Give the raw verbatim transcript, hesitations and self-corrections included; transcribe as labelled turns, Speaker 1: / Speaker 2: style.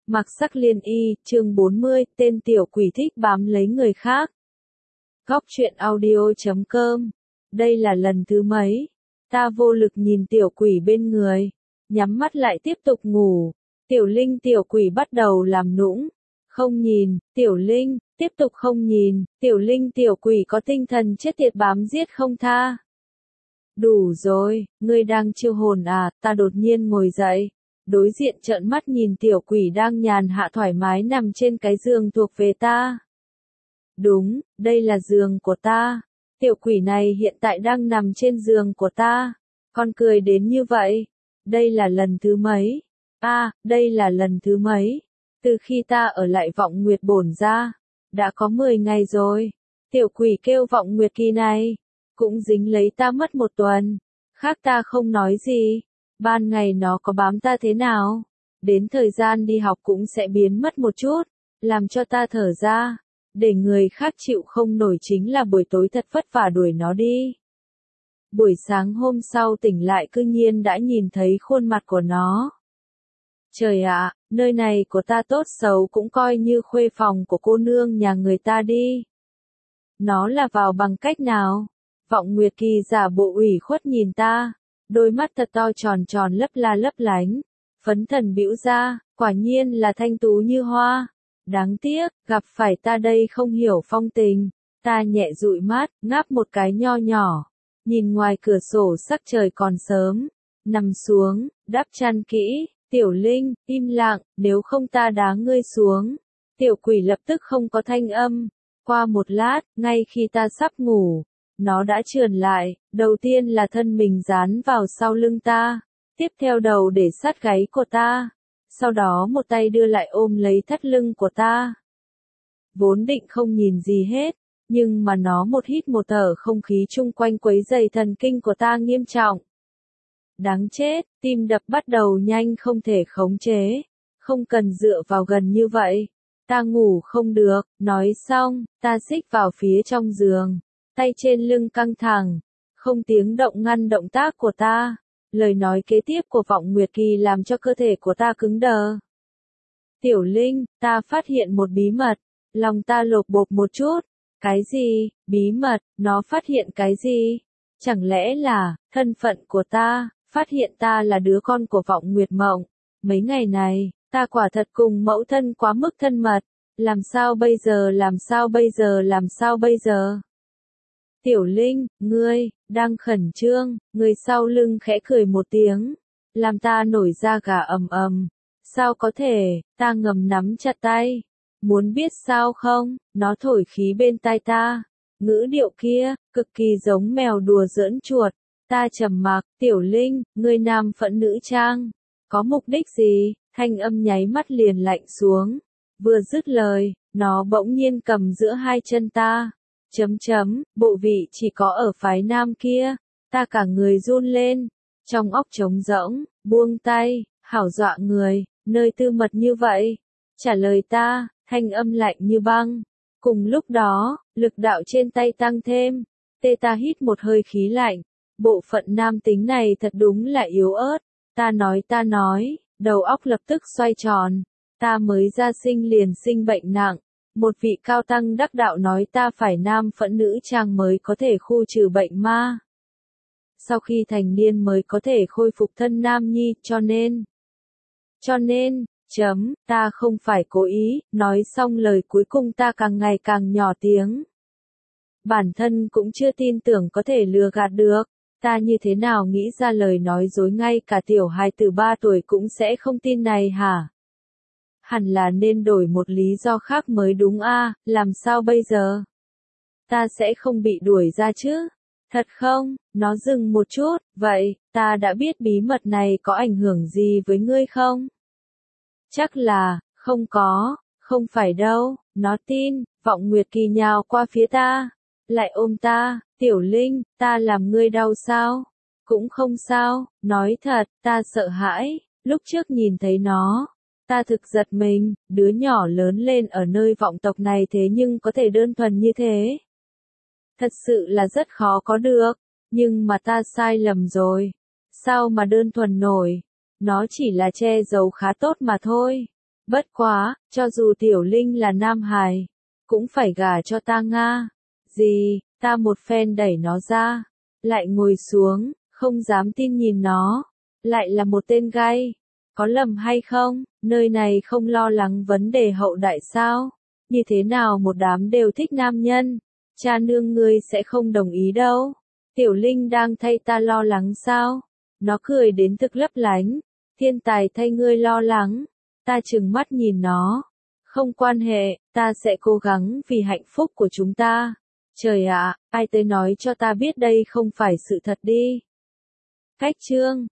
Speaker 1: Mặc sắc liên y, chương bốn mươi, tên tiểu quỷ thích bám lấy người khác. Góc truyện audio chấm com. Đây là lần thứ mấy? Ta vô lực nhìn tiểu quỷ bên người, nhắm mắt lại tiếp tục ngủ. Tiểu Linh tiểu quỷ bắt đầu làm nũng. Không nhìn, Tiểu Linh, tiếp tục không nhìn, Tiểu Linh tiểu quỷ có tinh thần chết tiệt bám giết không tha. Đủ rồi, ngươi đang chiêu hồn à? Ta đột nhiên ngồi dậy, đối diện trợn mắt nhìn tiểu quỷ đang nhàn hạ thoải mái nằm trên cái giường thuộc về ta. Đúng, đây là giường của ta. Tiểu quỷ này hiện tại đang nằm trên giường của ta. Con cười đến như vậy. Đây là lần thứ mấy? A, à, đây là lần thứ mấy? Từ khi ta ở lại Vọng Nguyệt Bổn ra, đã có mười ngày rồi. Tiểu quỷ kêu Vọng Nguyệt kỳ này, cũng dính lấy ta mất một tuần. Khác ta không nói gì. Ban ngày nó có bám ta thế nào? Đến thời gian đi học cũng sẽ biến mất một chút, làm cho ta thở ra. Để người khác chịu không nổi chính là buổi tối thật vất vả đuổi nó đi. Buổi sáng hôm sau tỉnh lại cư nhiên đã nhìn thấy khuôn mặt của nó. Trời ạ, nơi này của ta tốt xấu cũng coi như khuê phòng của cô nương nhà người ta đi. Nó là vào bằng cách nào? Vọng Nguyệt Kỳ giả bộ ủy khuất nhìn ta, đôi mắt thật to tròn tròn lấp la lấp lánh, phấn thần bĩu ra, quả nhiên là thanh tú như hoa. Đáng tiếc, gặp phải ta đây không hiểu phong tình. Ta nhẹ dụi mắt, ngáp một cái nho nhỏ, nhìn ngoài cửa sổ sắc trời còn sớm, nằm xuống, đắp chăn kỹ. Tiểu Linh, im lặng, nếu không ta đá ngươi xuống. Tiểu quỷ lập tức không có thanh âm. Qua một lát, ngay khi ta sắp ngủ, nó đã trườn lại, đầu tiên là thân mình dán vào sau lưng ta, tiếp theo đầu để sát gáy của ta, sau đó một tay đưa lại ôm lấy thắt lưng của ta. Vốn định không nhìn gì hết, nhưng mà nó một hít một thở không khí chung quanh quấy rầy thần kinh của ta nghiêm trọng. Đáng chết, tim đập bắt đầu nhanh không thể khống chế, không cần dựa vào gần như vậy. Ta ngủ không được, nói xong, ta xích vào phía trong giường, tay trên lưng căng thẳng, không tiếng động ngăn động tác của ta. Lời nói kế tiếp của Vọng Nguyệt Kỳ làm cho cơ thể của ta cứng đờ. Tiểu Linh, ta phát hiện một bí mật, lòng ta lột bột một chút. Cái gì? Bí mật? Nó phát hiện cái gì? Chẳng lẽ là thân phận của ta? Phát hiện ta là đứa con của Vọng Nguyệt Mộng. Mấy ngày này, ta quả thật cùng mẫu thân quá mức thân mật. Làm sao bây giờ, làm sao bây giờ, làm sao bây giờ? Tiểu Linh, ngươi, đang khẩn trương, người sau lưng khẽ cười một tiếng, làm ta nổi da gà ầm ầm. Sao có thể? Ta ngầm nắm chặt tay. Muốn biết sao không? Nó thổi khí bên tai ta. Ngữ điệu kia, cực kỳ giống mèo đùa giỡn chuột. Ta trầm mặc, Tiểu Linh, ngươi nam phẫn nữ trang. Có mục đích gì? Thanh âm nháy mắt liền lạnh xuống. Vừa dứt lời, nó bỗng nhiên cầm giữa hai chân ta. Chấm chấm, bộ vị chỉ có ở phái nam kia. Ta cả người run lên. Trong óc trống rỗng, buông tay, hảo dọa người, nơi tư mật như vậy. Trả lời ta, thanh âm lạnh như băng. Cùng lúc đó, lực đạo trên tay tăng thêm. Tê ta hít một hơi khí lạnh. Bộ phận nam tính này thật đúng là yếu ớt. Ta nói ta nói, đầu óc lập tức xoay tròn. Ta mới ra sinh liền sinh bệnh nặng. Một vị cao tăng đắc đạo nói ta phải nam phẫn nữ trang mới có thể khu trừ bệnh ma. Sau khi thành niên mới có thể khôi phục thân nam nhi, cho nên. Cho nên, chấm, ta không phải cố ý, nói xong lời cuối cùng ta càng ngày càng nhỏ tiếng. Bản thân cũng chưa tin tưởng có thể lừa gạt được. Ta như thế nào nghĩ ra lời nói dối ngay cả tiểu hài từ ba tuổi cũng sẽ không tin này hả? Hẳn là nên đổi một lý do khác mới đúng a, à, làm sao bây giờ? Ta sẽ không bị đuổi ra chứ? Thật không? Nó dừng một chút, vậy, ta đã biết bí mật này có ảnh hưởng gì với ngươi không? Chắc là, không có, không phải đâu, nó tin. Vọng Nguyệt Kỳ nhào qua phía ta, lại ôm ta. Tiểu Linh, ta làm ngươi đau sao? Cũng không sao, nói thật, ta sợ hãi. Lúc trước nhìn thấy nó, ta thực giật mình, đứa nhỏ lớn lên ở nơi vọng tộc này thế nhưng có thể đơn thuần như thế. Thật sự là rất khó có được, nhưng mà ta sai lầm rồi. Sao mà đơn thuần nổi? Nó chỉ là che giấu khá tốt mà thôi. Bất quá, cho dù Tiểu Linh là nam hài, cũng phải gả cho ta Nga. Gì, ta một phen đẩy nó ra, lại ngồi xuống, không dám tin nhìn nó. Lại là một tên gay. Có lầm hay không, nơi này không lo lắng vấn đề hậu đại sao? Như thế nào một đám đều thích nam nhân? Cha nương ngươi sẽ không đồng ý đâu. Tiểu Linh đang thay ta lo lắng sao? Nó cười đến thực lấp lánh. Thiên tài thay ngươi lo lắng. Ta trừng mắt nhìn nó. Không quan hệ, ta sẽ cố gắng vì hạnh phúc của chúng ta. Trời ạ, ai tới nói cho ta biết đây không phải sự thật đi. Cách chương